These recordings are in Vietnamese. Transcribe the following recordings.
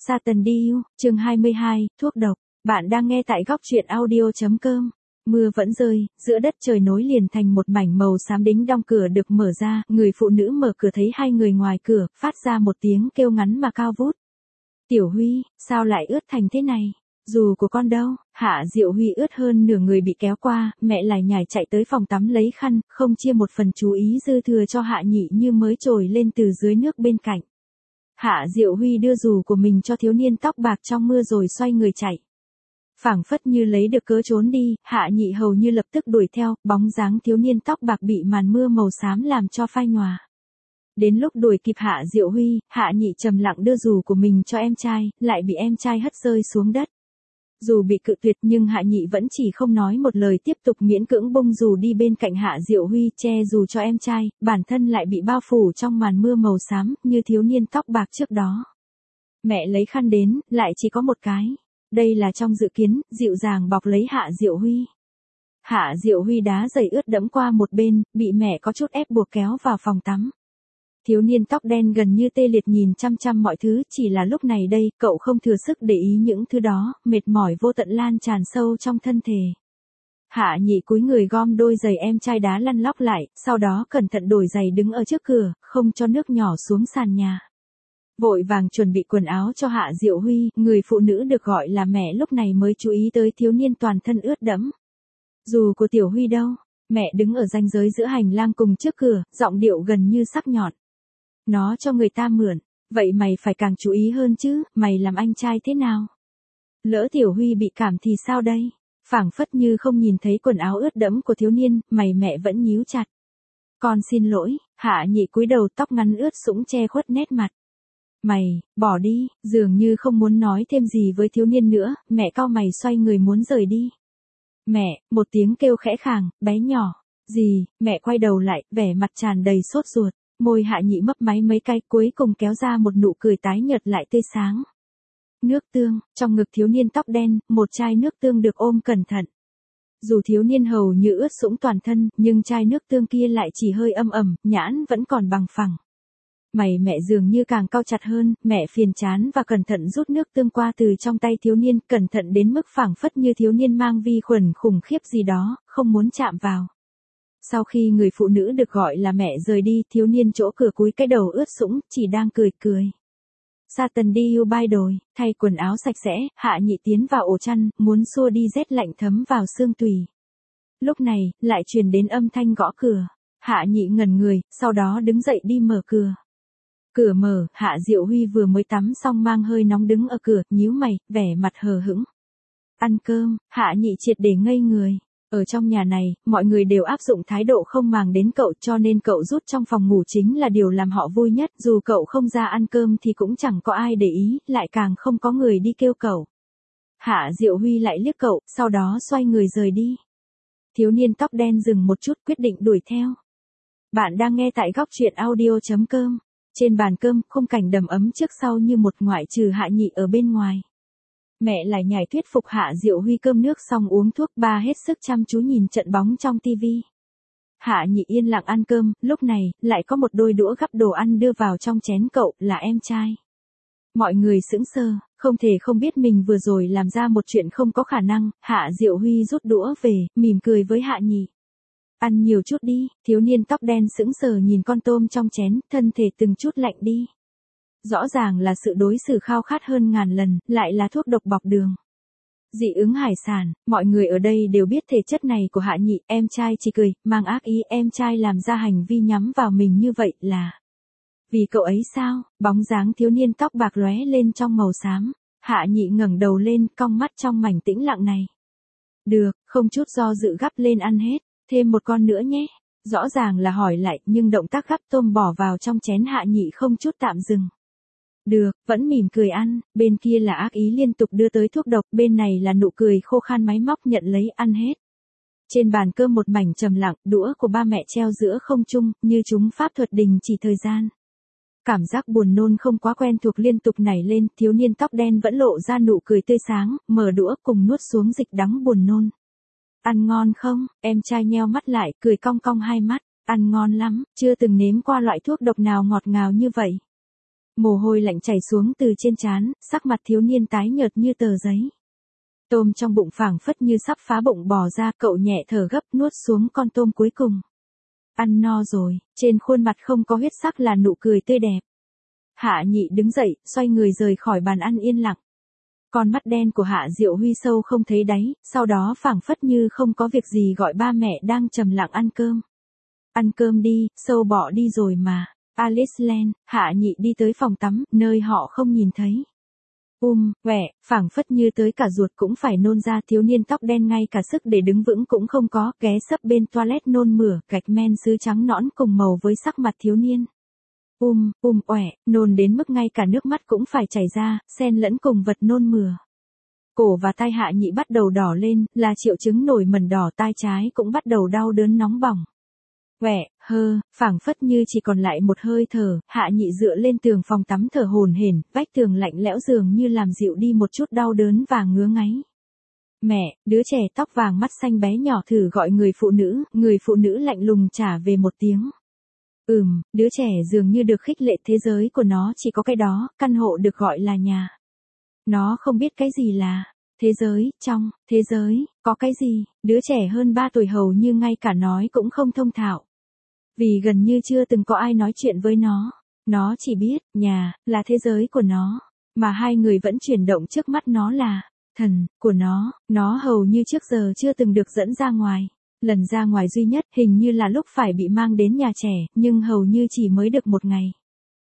Satan Diu, chương 22, thuốc độc. Bạn đang nghe tại góc truyện audio.com. Mưa vẫn rơi, giữa đất trời nối liền thành một mảnh màu xám đính đong, cửa được mở ra, người phụ nữ mở cửa thấy hai người ngoài cửa, phát ra một tiếng kêu ngắn mà cao vút. Tiểu Huy, sao lại ướt thành thế này? Dù của con đâu? Hạ Diệu Huy ướt hơn nửa người bị kéo qua, mẹ lại nhảy chạy tới phòng tắm lấy khăn, không chia một phần chú ý dư thừa cho Hạ Nhị như mới trồi lên từ dưới nước bên cạnh. Hạ Diệu Huy đưa dù của mình cho thiếu niên tóc bạc trong mưa rồi xoay người chạy. Phảng phất như lấy được cớ trốn đi, Hạ Nhị hầu như lập tức đuổi theo, bóng dáng thiếu niên tóc bạc bị màn mưa màu xám làm cho phai nhòa. Đến lúc đuổi kịp Hạ Diệu Huy, Hạ Nhị trầm lặng đưa dù của mình cho em trai, lại bị em trai hất rơi xuống đất. Dù bị cự tuyệt nhưng Hạ Nhị vẫn chỉ không nói một lời, tiếp tục miễn cưỡng bông dù đi bên cạnh Hạ Diệu Huy che dù cho em trai, bản thân lại bị bao phủ trong màn mưa màu xám như thiếu niên tóc bạc trước đó. Mẹ lấy khăn đến, lại chỉ có một cái. Đây là trong dự kiến, dịu dàng bọc lấy Hạ Diệu Huy. Hạ Diệu Huy đá giày ướt đẫm qua một bên, bị mẹ có chút ép buộc kéo vào phòng tắm. Thiếu niên tóc đen gần như tê liệt nhìn chăm chăm mọi thứ, chỉ là lúc này đây, cậu không thừa sức để ý những thứ đó, mệt mỏi vô tận lan tràn sâu trong thân thể. Hạ Nhị cúi người gom đôi giày em trai đá lăn lóc lại, sau đó cẩn thận đổi giày đứng ở trước cửa, không cho nước nhỏ xuống sàn nhà. Vội vàng chuẩn bị quần áo cho Hạ Diệu Huy, người phụ nữ được gọi là mẹ lúc này mới chú ý tới thiếu niên toàn thân ướt đẫm. Dù của Tiểu Huy đâu? Mẹ đứng ở ranh giới giữa hành lang cùng trước cửa, giọng điệu gần như sắc nhọn. Nó cho người ta mượn, vậy mày phải càng chú ý hơn chứ, mày làm anh trai thế nào? Lỡ Tiểu Huy bị cảm thì sao đây? Phảng phất như không nhìn thấy quần áo ướt đẫm của thiếu niên, mày mẹ vẫn nhíu chặt. Con xin lỗi, Hạ Nhị cúi đầu, tóc ngắn ướt sũng che khuất nét mặt. Mày, bỏ đi, dường như không muốn nói thêm gì với thiếu niên nữa, mẹ cau mày xoay người muốn rời đi. Mẹ, một tiếng kêu khẽ khàng, bé nhỏ. Gì? Mẹ quay đầu lại, vẻ mặt tràn đầy sốt ruột. Môi Hạ Nhị mấp máy mấy cái, cuối cùng kéo ra một nụ cười tái nhợt lại tươi sáng. Nước tương, trong ngực thiếu niên tóc đen, một chai nước tương được ôm cẩn thận. Dù thiếu niên hầu như ướt sũng toàn thân, nhưng chai nước tương kia lại chỉ hơi âm ẩm, nhãn vẫn còn bằng phẳng. Mày mẹ dường như càng cau chặt hơn, mẹ phiền chán và cẩn thận rút nước tương qua từ trong tay thiếu niên, cẩn thận đến mức phảng phất như thiếu niên mang vi khuẩn khủng khiếp gì đó, không muốn chạm vào. Sau khi người phụ nữ được gọi là mẹ rời đi, thiếu niên chỗ cửa cúi cái đầu ướt sũng, chỉ đang cười cười. Satan Diu bay đồi, thay quần áo sạch sẽ, Hạ Nhị tiến vào ổ chăn, muốn xua đi rét lạnh thấm vào xương tủy. Lúc này, lại truyền đến âm thanh gõ cửa. Hạ Nhị ngẩn người, sau đó đứng dậy đi mở cửa. Cửa mở, Hạ Diệu Huy vừa mới tắm xong mang hơi nóng đứng ở cửa, nhíu mày, vẻ mặt hờ hững. Ăn cơm, Hạ Nhị triệt để ngây người. Ở trong nhà này, mọi người đều áp dụng thái độ không màng đến cậu, cho nên cậu rút trong phòng ngủ chính là điều làm họ vui nhất. Dù cậu không ra ăn cơm thì cũng chẳng có ai để ý, lại càng không có người đi kêu cậu. Hạ Diệu Huy lại liếc cậu, sau đó xoay người rời đi. Thiếu niên tóc đen dừng một chút, quyết định đuổi theo. Bạn đang nghe tại góc truyện audio.com. Trên bàn cơm, khung cảnh đầm ấm trước sau như một, ngoại trừ Hạ Nhị ở bên ngoài. Mẹ lại nhảy thuyết phục Hạ Diệu Huy cơm nước xong uống thuốc, ba hết sức chăm chú nhìn trận bóng trong tivi. Hạ Nhị yên lặng ăn cơm, lúc này, lại có một đôi đũa gắp đồ ăn đưa vào trong chén cậu, là em trai. Mọi người sững sờ, không thể không biết mình vừa rồi làm ra một chuyện không có khả năng. Hạ Diệu Huy rút đũa về, mỉm cười với Hạ Nhị. Ăn nhiều chút đi, thiếu niên tóc đen sững sờ nhìn con tôm trong chén, thân thể từng chút lạnh đi. Rõ ràng là sự đối xử khao khát hơn ngàn lần, lại là thuốc độc bọc đường. Dị ứng hải sản, mọi người ở đây đều biết thể chất này của Hạ Nhị, em trai chỉ cười, mang ác ý, em trai làm ra hành vi nhắm vào mình như vậy là vì cậu ấy sao? Bóng dáng thiếu niên tóc bạc lóe lên trong màu xám. Hạ Nhị ngẩng đầu lên, cong mắt trong mảnh tĩnh lặng này. Được, không chút do dự gắp lên ăn hết, thêm một con nữa nhé. Rõ ràng là hỏi lại, nhưng động tác gắp tôm bỏ vào trong chén Hạ Nhị không chút tạm dừng. Được, vẫn mỉm cười ăn, bên kia là ác ý liên tục đưa tới thuốc độc, bên này là nụ cười khô khan máy móc nhận lấy ăn hết. Trên bàn cơm một mảnh trầm lặng, đũa của ba mẹ treo giữa không trung, như chúng pháp thuật đình chỉ thời gian. Cảm giác buồn nôn không quá quen thuộc liên tục nảy lên, thiếu niên tóc đen vẫn lộ ra nụ cười tươi sáng, mở đũa cùng nuốt xuống dịch đắng buồn nôn. Ăn ngon không? Em trai nheo mắt lại, cười cong cong hai mắt. Ăn ngon lắm, chưa từng nếm qua loại thuốc độc nào ngọt ngào như vậy. Mồ hôi lạnh chảy xuống từ trên trán, sắc mặt thiếu niên tái nhợt như tờ giấy. Tôm trong bụng phảng phất như sắp phá bụng bò ra, cậu nhẹ thở gấp nuốt xuống con tôm cuối cùng. Ăn no rồi, trên khuôn mặt không có huyết sắc là nụ cười tươi đẹp. Hạ Nhị đứng dậy, xoay người rời khỏi bàn ăn yên lặng. Con mắt đen của Hạ Diệu Huy sâu không thấy đáy, sau đó phảng phất như không có việc gì gọi ba mẹ đang trầm lặng ăn cơm. Ăn cơm đi, sâu bỏ đi rồi mà. Alice Len, Hạ Nhị đi tới phòng tắm, nơi họ không nhìn thấy. Quẹ, phảng phất như tới cả ruột cũng phải nôn ra, thiếu niên tóc đen ngay cả sức để đứng vững cũng không có, ghé sấp bên toilet nôn mửa, gạch men sứ trắng nõn cùng màu với sắc mặt thiếu niên. Uể, nôn đến mức ngay cả nước mắt cũng phải chảy ra, xen lẫn cùng vật nôn mửa. Cổ và tai Hạ Nhị bắt đầu đỏ lên, là triệu chứng nổi mẩn đỏ, tai trái cũng bắt đầu đau đớn nóng bỏng. Phảng phất như chỉ còn lại một hơi thở, Hạ Nhị dựa lên tường phòng tắm thở hổn hển, vách tường lạnh lẽo dường như làm dịu đi một chút đau đớn và ngứa ngáy. Mẹ, đứa trẻ tóc vàng mắt xanh bé nhỏ thử gọi người phụ nữ lạnh lùng trả về một tiếng. Đứa trẻ dường như được khích lệ, thế giới của nó chỉ có cái đó, căn hộ được gọi là nhà. Nó không biết cái gì là thế giới, trong thế giới, có cái gì, đứa trẻ hơn 3 tuổi hầu như ngay cả nói cũng không thông thạo. Vì gần như chưa từng có ai nói chuyện với nó chỉ biết, nhà, là thế giới của nó, mà hai người vẫn chuyển động trước mắt nó là thần của nó hầu như trước giờ chưa từng được dẫn ra ngoài. Lần ra ngoài duy nhất hình như là lúc phải bị mang đến nhà trẻ, nhưng hầu như chỉ mới được một ngày.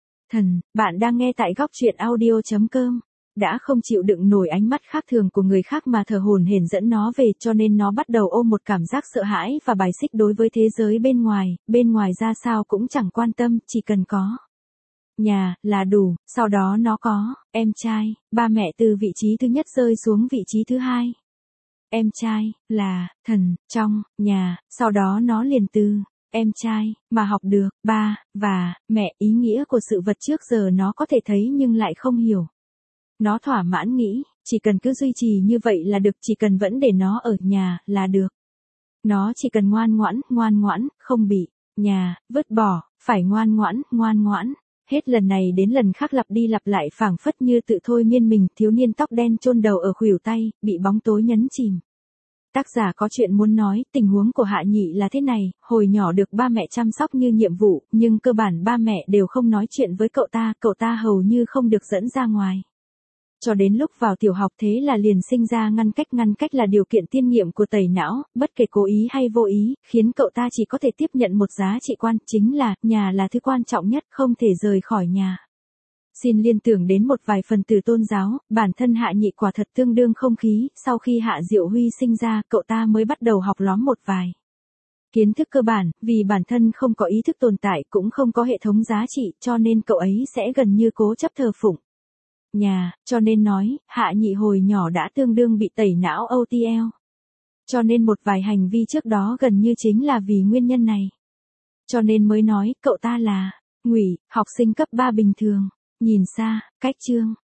Bạn đang nghe tại góc truyện audio.com. Đã không chịu đựng nổi ánh mắt khác thường của người khác mà thở hổn hển dẫn nó về, cho nên nó bắt đầu ôm một cảm giác sợ hãi và bài xích đối với thế giới bên ngoài ra sao cũng chẳng quan tâm, chỉ cần có nhà là đủ. Sau đó nó có em trai, ba mẹ từ vị trí thứ nhất rơi xuống vị trí thứ hai. Em trai là thần trong nhà, sau đó nó liền từ em trai mà học được ba và mẹ, ý nghĩa của sự vật trước giờ nó có thể thấy nhưng lại không hiểu. Nó thỏa mãn nghĩ, chỉ cần cứ duy trì như vậy là được, chỉ cần vẫn để nó ở nhà là được. Nó chỉ cần ngoan ngoãn, không bị nhà vứt bỏ, phải ngoan ngoãn. Hết lần này đến lần khác lặp đi lặp lại, phảng phất như tự thôi miên mình. Thiếu niên tóc đen chôn đầu ở khuỷu tay, bị bóng tối nhấn chìm. Tác giả có chuyện muốn nói, tình huống của Hạ Nhị là thế này, hồi nhỏ được ba mẹ chăm sóc như nhiệm vụ, nhưng cơ bản ba mẹ đều không nói chuyện với cậu ta hầu như không được dẫn ra ngoài. Cho đến lúc vào tiểu học thế là liền sinh ra ngăn cách là điều kiện tiên nghiệm của tẩy não, bất kể cố ý hay vô ý, khiến cậu ta chỉ có thể tiếp nhận một giá trị quan, chính là, nhà là thứ quan trọng nhất, không thể rời khỏi nhà. Xin liên tưởng đến một vài phần từ tôn giáo, bản thân Hạ Nhị quả thật tương đương không khí, sau khi Hạ Diệu Huy sinh ra, cậu ta mới bắt đầu học lóm một vài kiến thức cơ bản, vì bản thân không có ý thức tồn tại, cũng không có hệ thống giá trị, cho nên cậu ấy sẽ gần như cố chấp thờ phụng nhà, cho nên nói, Hạ Nhị hồi nhỏ đã tương đương bị tẩy não OTL. Cho nên một vài hành vi trước đó gần như chính là vì nguyên nhân này. Cho nên mới nói, cậu ta là ngụy học sinh cấp 3 bình thường. Nhìn xa, cách chương